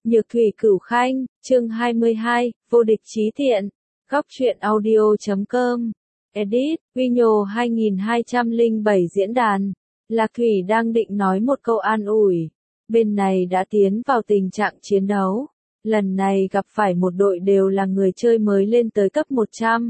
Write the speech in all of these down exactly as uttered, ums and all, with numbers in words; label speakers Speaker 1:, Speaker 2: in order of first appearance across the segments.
Speaker 1: Nhược thủy cửu khanh, chương hai mươi hai, vô địch chí thiện. Góc truyện audio chấm com. Edit, Vino hai nghìn hai trăm lẻ bảy diễn đàn. Lạc Thủy đang định nói một câu an ủi. Bên này đã tiến vào tình trạng chiến đấu. Lần này gặp phải một đội đều là người chơi mới lên tới cấp một trăm.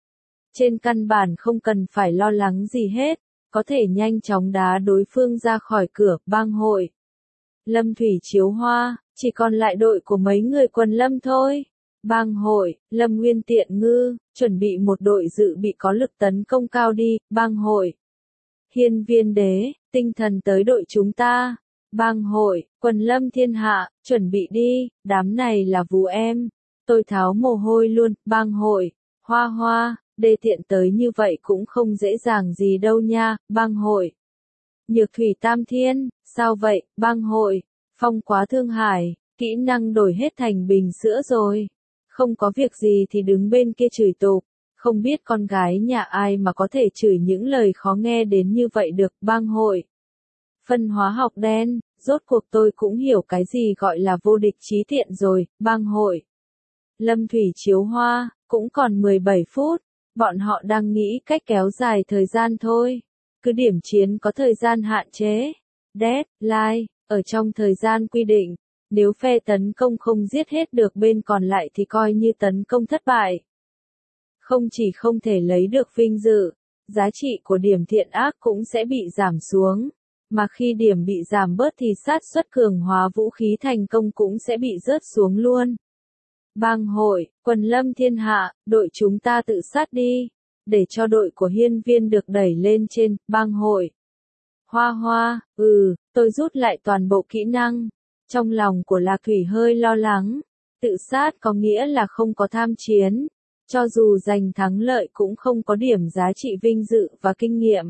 Speaker 1: Trên căn bản không cần phải lo lắng gì hết, có thể nhanh chóng đá đối phương ra khỏi cửa bang hội. Lâm Thủy chiếu hoa, chỉ còn lại đội của mấy người quần lâm thôi. Bang hội, Lâm Nguyên Tiện Ngư, chuẩn bị một đội dự bị có lực tấn công cao đi, bang hội. Hiên Viên Đế, tinh thần tới đội chúng ta. Bang hội, quần lâm thiên hạ, chuẩn bị đi, đám này là vú em. Tôi tháo mồ hôi luôn, bang hội, hoa hoa, đê tiện tới như vậy cũng không dễ dàng gì đâu nha, bang hội. Nhược thủy tam thiên, sao vậy, bang hội, phong quá Thương Hải, kỹ năng đổi hết thành bình sữa rồi. Không có việc gì thì đứng bên kia chửi tục, không biết con gái nhà ai mà có thể chửi những lời khó nghe đến như vậy được, bang hội. Phân hóa học đen, rốt cuộc tôi cũng hiểu cái gì gọi là vô địch chí thiện rồi, bang hội. Lâm Thủy chiếu hoa, cũng còn mười bảy phút, bọn họ đang nghĩ cách kéo dài thời gian thôi. Cứ điểm chiến có thời gian hạn chế. Deadline, ở trong thời gian quy định, nếu phe tấn công không giết hết được bên còn lại thì coi như tấn công thất bại. Không chỉ không thể lấy được vinh dự, giá trị của điểm thiện ác cũng sẽ bị giảm xuống. Mà khi điểm bị giảm bớt thì sát suất cường hóa vũ khí thành công cũng sẽ bị rớt xuống luôn. Bang hội, quần lâm thiên hạ, đội chúng ta tự sát đi, để cho đội của Hiên Viên được đẩy lên trên, bang hội. Hoa hoa, ừ, tôi rút lại toàn bộ kỹ năng. Trong lòng của Lạc Thủy hơi lo lắng, tự sát có nghĩa là không có tham chiến, cho dù giành thắng lợi cũng không có điểm giá trị vinh dự và kinh nghiệm.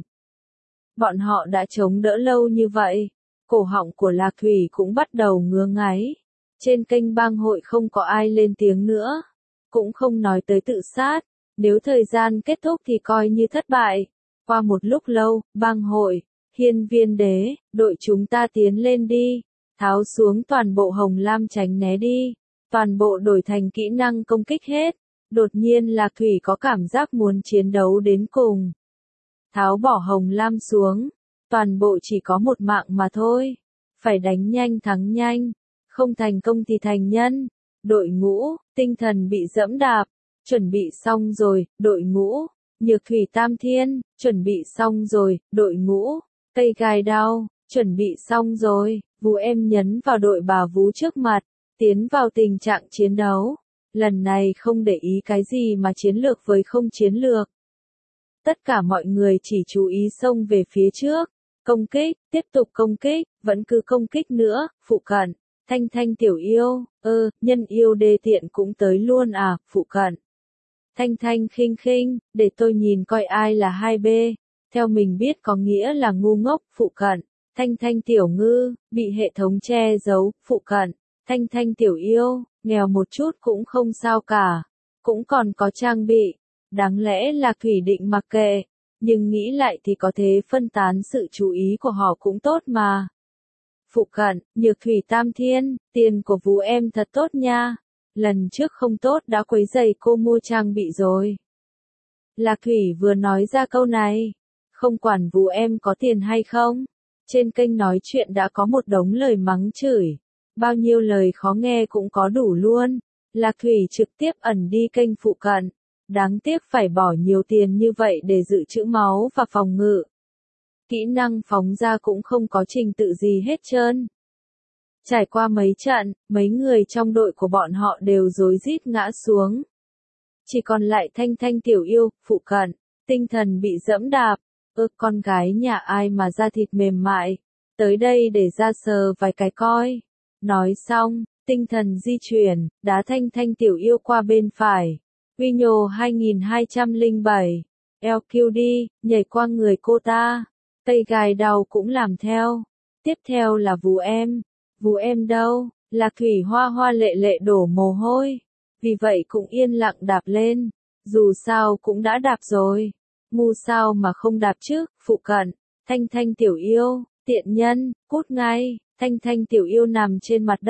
Speaker 1: Bọn họ đã chống đỡ lâu như vậy, cổ họng của Lạc Thủy cũng bắt đầu ngứa ngáy. Trên kênh bang hội không có ai lên tiếng nữa, cũng không nói tới tự sát, nếu thời gian kết thúc thì coi như thất bại. Qua một lúc lâu, bang hội, Hiên Viên Đế, đội chúng ta tiến lên đi, tháo xuống toàn bộ hồng lam tránh né đi, toàn bộ đổi thành kỹ năng công kích hết. Đột nhiên Lạc Thủy có cảm giác muốn chiến đấu đến cùng. Tháo bỏ hồng lam xuống, toàn bộ chỉ có một mạng mà thôi, phải đánh nhanh thắng nhanh, không thành công thì thành nhân. Đội ngũ, tinh thần bị dẫm đạp, chuẩn bị xong rồi, đội ngũ, nhược thủy tam thiên, chuẩn bị xong rồi, đội ngũ, cây gai đao, chuẩn bị xong rồi, vú em nhấn vào đội bà vú trước mặt, tiến vào tình trạng chiến đấu. Lần này không để ý cái gì mà chiến lược với không chiến lược. Tất cả mọi người chỉ chú ý xông về phía trước, công kích, tiếp tục công kích, vẫn cứ công kích nữa, phụ cận, Thanh Thanh tiểu yêu, ơ, nhân yêu đê tiện cũng tới luôn à, phụ cận. Thanh Thanh khinh khinh, để tôi nhìn coi ai là hai B, theo mình biết có nghĩa là ngu ngốc, phụ cận. Thanh Thanh tiểu ngư, bị hệ thống che giấu, phụ cận. Thanh Thanh tiểu yêu, nghèo một chút cũng không sao cả, cũng còn có trang bị. Đáng lẽ Lạc Thủy định mặc kệ, nhưng nghĩ lại thì có thế phân tán sự chú ý của họ cũng tốt mà. Phụ cận, nhược thủy tam thiên, tiền của vú em thật tốt nha. Lần trước không tốt đã quấy rầy cô mua trang bị rồi. Lạc Thủy vừa nói ra câu này, không quản vú em có tiền hay không. Trên kênh nói chuyện đã có một đống lời mắng chửi. Bao nhiêu lời khó nghe cũng có đủ luôn. Lạc Thủy trực tiếp ẩn đi kênh phụ cận. Đáng tiếc phải bỏ nhiều tiền như vậy để dự trữ máu và phòng ngự. Kỹ năng phóng ra cũng không có trình tự gì hết trơn. Trải qua mấy trận, mấy người trong đội của bọn họ đều rối rít ngã xuống. Chỉ còn lại Thanh Thanh tiểu yêu, phụ cận, tinh thần bị dẫm đạp. Ơ, con gái nhà ai mà da thịt mềm mại, tới đây để ra sờ vài cái coi. Nói xong, tinh thần di chuyển, đá Thanh Thanh tiểu yêu qua bên phải. Vino hai nghìn hai trăm lẻ bảy, lờ quy đê, nhảy qua người cô ta. Cây gài đầu cũng làm theo. Tiếp theo là vú em. Vú em đâu? Lạc Thủy hoa hoa lệ lệ đổ mồ hôi. Vì vậy cũng yên lặng đạp lên. Dù sao cũng đã đạp rồi. Ngu sao mà không đạp chứ, phụ cận. Thanh Thanh tiểu yêu, tiện nhân, cút ngay. Thanh Thanh tiểu yêu nằm trên mặt đất.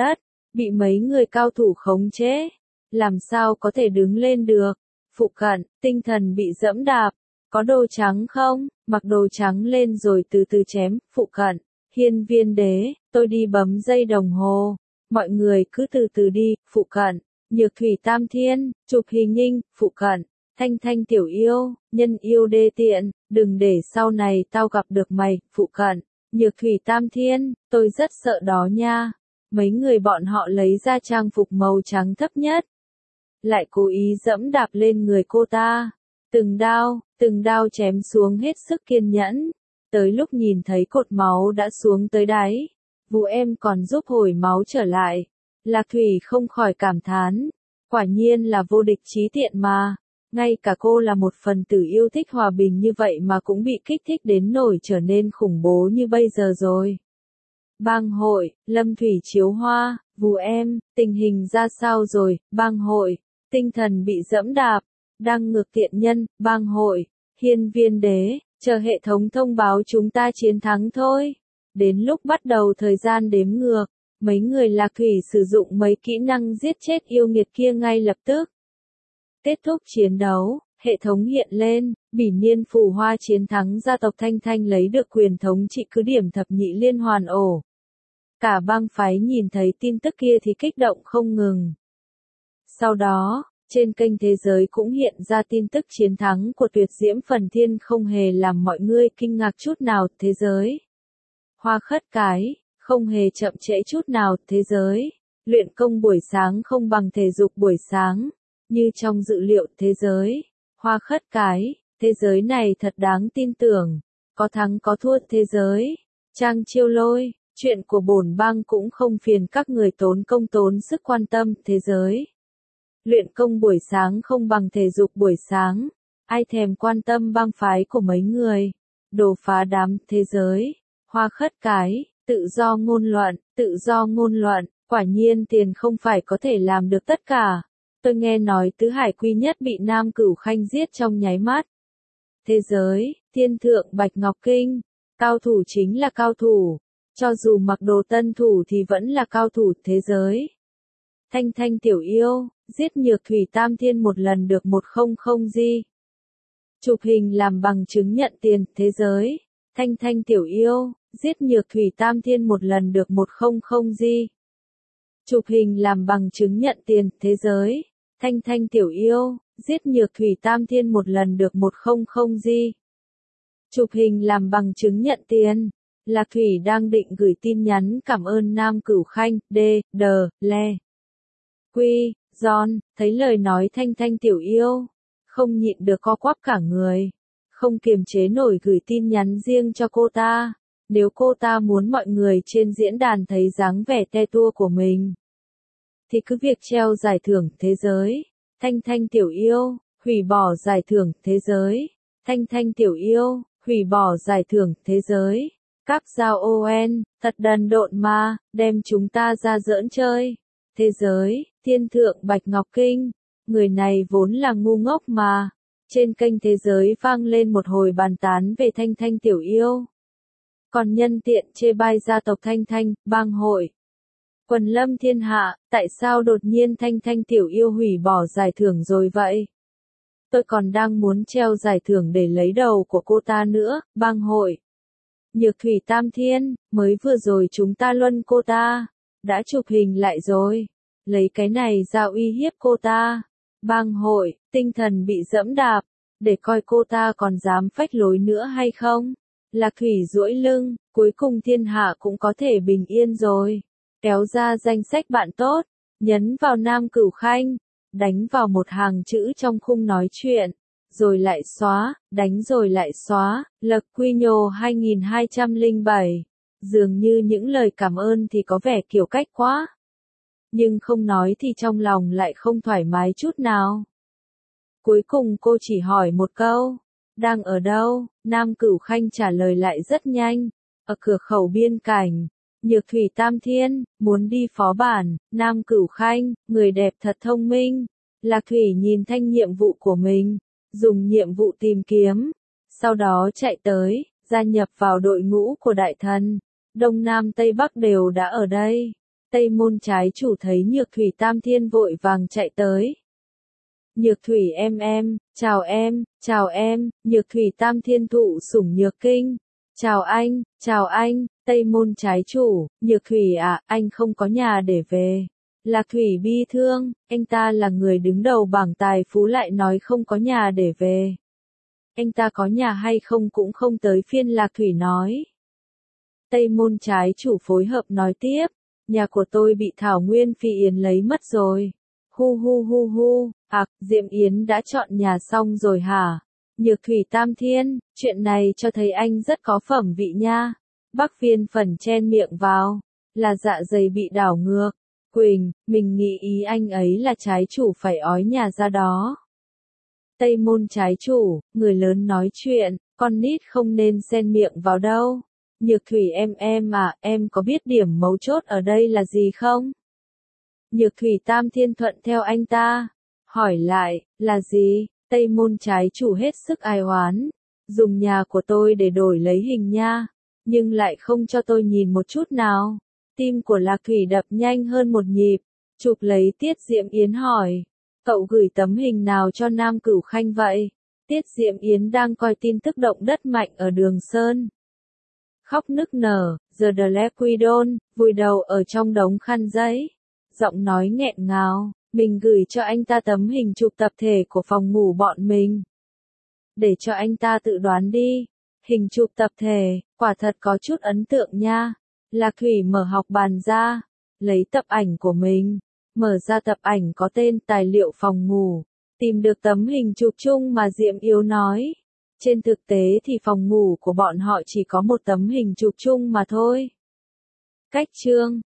Speaker 1: bị mấy người cao thủ khống chế, làm sao có thể đứng lên được. Phụ cận, tinh thần bị dẫm đạp, có đồ trắng không, mặc đồ trắng lên rồi từ từ chém. Phụ cận, hiên viên đế, tôi đi bấm dây đồng hồ, mọi người cứ từ từ đi. Phụ cận, nhược thủy tam thiên, chụp hình nhanh. Phụ cận, thanh thanh tiểu yêu, nhân yêu đê tiện, đừng để sau này tao gặp được mày. Phụ cận, nhược thủy tam thiên, tôi rất sợ đó nha. Mấy người bọn họ lấy ra trang phục màu trắng thấp nhất, lại cố ý dẫm đạp lên người cô ta. Từng đao, từng đao chém xuống hết sức kiên nhẫn. Tới lúc nhìn thấy cột máu đã xuống tới đáy, Vũ em còn giúp hồi máu trở lại. Lạc Thủy không khỏi cảm thán, quả nhiên là vô địch trí tiện mà. Ngay cả cô là một phần tử yêu thích hòa bình như vậy mà cũng bị kích thích đến nổi trở nên khủng bố như bây giờ rồi. Bang hội, Lâm Thủy chiếu hoa, Vũ em, tình hình ra sao rồi? Bang hội, tinh thần bị dẫm đạp, đang ngược tiện nhân. Bang hội, hiên viên đế, chờ hệ thống thông báo chúng ta chiến thắng thôi. Đến lúc bắt đầu thời gian đếm ngược, mấy người Lạc Thủy sử dụng mấy kỹ năng giết chết yêu nghiệt kia ngay lập tức. Kết thúc chiến đấu, hệ thống hiện lên, Bỉ Niên Phù Hoa chiến thắng gia tộc Thanh Thanh lấy được quyền thống trị cứ điểm thập nhị liên hoàn ổ. Cả bang phái nhìn thấy tin tức kia thì kích động không ngừng. Sau đó, trên kênh thế giới cũng hiện ra tin tức chiến thắng của tuyệt diễm phần thiên không hề làm mọi người kinh ngạc chút nào. Thế giới hoa khất cái, không hề chậm trễ chút nào. Thế giới luyện công buổi sáng không bằng thể dục buổi sáng. Như trong dự liệu. Thế giới hoa khất cái, thế giới này thật đáng tin tưởng, có thắng có thua. Thế giới Trang Chiêu Lôi, chuyện của bổn bang cũng không phiền các người tốn công tốn sức quan tâm. Thế giới luyện công buổi sáng không bằng thể dục buổi sáng, ai thèm quan tâm bang phái của mấy người, đồ phá đám. Thế giới hoa khất cái, tự do ngôn luận, tự do ngôn luận, quả nhiên tiền không phải có thể làm được tất cả. Tôi nghe nói Tứ Hải Quy Nhất bị Nam Cửu Khanh giết trong nháy mắt. Thế giới Thiên Thượng Bạch Ngọc Kinh, cao thủ chính là cao thủ, cho dù mặc đồ tân thủ thì vẫn là cao thủ. Thế giới Thanh Thanh tiểu yêu, giết nhược thủy tam thiên một lần được một không không gì. Chụp hình làm bằng chứng nhận tiền. Thế giới Thanh Thanh tiểu yêu, giết nhược thủy tam thiên một lần được một không không gì. Chụp hình làm bằng chứng nhận tiền. Thế giới Thanh Thanh tiểu yêu, giết nhược thủy tam thiên một lần được một không không gì. Chụp hình làm bằng chứng nhận tiền. Lạc Thủy đang định gửi tin nhắn cảm ơn Nam Cửu Khanh, D, D, Le. Quy, John, thấy lời nói Thanh Thanh tiểu yêu, không nhịn được co quắp cả người, không kiềm chế nổi gửi tin nhắn riêng cho cô ta. Nếu cô ta muốn mọi người trên diễn đàn thấy dáng vẻ te tua của mình, thì cứ việc treo giải thưởng. Thế giới Thanh Thanh tiểu yêu, hủy bỏ giải thưởng. Thế giới Thanh Thanh tiểu yêu, hủy bỏ giải thưởng. Thế giới Các giao on, thật đần độn mà, đem chúng ta ra giỡn chơi. Thế giới Thiên Thượng Bạch Ngọc Kinh, người này vốn là ngu ngốc mà. Trên kênh thế giới vang lên một hồi bàn tán về Thanh Thanh tiểu yêu, còn nhân tiện chê bai gia tộc Thanh Thanh. Bang hội, quần lâm thiên hạ, tại sao đột nhiên Thanh Thanh tiểu yêu hủy bỏ giải thưởng rồi vậy? Tôi còn đang muốn treo giải thưởng để lấy đầu của cô ta nữa. Bang hội, nhược thủy tam thiên, mới vừa rồi chúng ta luân cô ta, đã chụp hình lại rồi, lấy cái này ra uy hiếp cô ta. Bang hội, tinh thần bị dẫm đạp, để coi cô ta còn dám phách lối nữa hay không. Lạc Thủy duỗi lưng, cuối cùng thiên hạ cũng có thể bình yên rồi. Kéo ra danh sách bạn tốt, nhấn vào Nam Cửu Khanh, đánh vào một hàng chữ trong khung nói chuyện, rồi lại xóa, đánh rồi lại xóa. Lật Quy Nhô hai nghìn hai trăm lẻ bảy, dường như những lời cảm ơn thì có vẻ kiểu cách quá, nhưng không nói thì trong lòng lại không thoải mái chút nào. Cuối cùng cô chỉ hỏi một câu, đang ở đâu? Nam Cửu Khanh trả lời lại rất nhanh, ở cửa khẩu biên cảnh. Nhược thủy tam thiên, muốn đi phó bản. Nam Cửu Khanh, người đẹp thật thông minh. Lạc Thủy nhìn thanh nhiệm vụ của mình, dùng nhiệm vụ tìm kiếm, sau đó chạy tới, gia nhập vào đội ngũ của đại thần. Đông Nam Tây Bắc đều đã ở đây. Tây môn trái chủ thấy Nhược Thủy Tam Thiên vội vàng chạy tới. Nhược Thủy em em, chào em, chào em, Nhược Thủy Tam Thiên thụ sủng nhược kinh. Chào anh, chào anh, Tây môn trái chủ, Nhược Thủy à, anh không có nhà để về. Lạc Thủy bi thương, anh ta là người đứng đầu bảng tài phú lại nói không có nhà để về. Anh ta có nhà hay không cũng không tới phiên Lạc Thủy nói. Tây môn trái chủ phối hợp nói tiếp, nhà của tôi bị Thảo Nguyên Phi Yến lấy mất rồi. Hu hu hu hu, ạc, Diệm Yến đã chọn nhà xong rồi hả? Nhược Thủy Tam Thiên, chuyện này cho thấy anh rất có phẩm vị nha. Bắc Viên phần chen miệng vào, là dạ dày bị đảo ngược. Quỳnh, mình nghĩ ý anh ấy là trái chủ phải ói nhà ra đó. Tây môn trái chủ, người lớn nói chuyện, con nít không nên xen miệng vào đâu. Nhược Thủy em em à, em có biết điểm mấu chốt ở đây là gì không? Nhược Thủy Tam Thiên thuận theo anh ta. Hỏi lại, là gì? Tây môn trái chủ hết sức ai oán. Dùng nhà của tôi để đổi lấy hình nha. Nhưng lại không cho tôi nhìn một chút nào. Tim của Lạc Thủy đập nhanh hơn một nhịp. Chụp lấy Tiết Diệm Yến hỏi. Cậu gửi tấm hình nào cho Nam Cửu Khanh vậy? Tiết Diệm Yến đang coi tin tức động đất mạnh ở Đường Sơn. Khóc nức nở, giờ The Lequidon, vùi đầu ở trong đống khăn giấy. Giọng nói nghẹn ngào, mình gửi cho anh ta tấm hình chụp tập thể của phòng ngủ bọn mình. Để cho anh ta tự đoán đi. Hình chụp tập thể, quả thật có chút ấn tượng nha. Lạc Thủy mở học bàn ra, lấy tập ảnh của mình, mở ra tập ảnh có tên tài liệu phòng ngủ, tìm được tấm hình chụp chung mà Diệm Yếu nói. Trên thực tế thì phòng ngủ của bọn họ chỉ có một tấm hình chụp chung mà thôi. Cách chương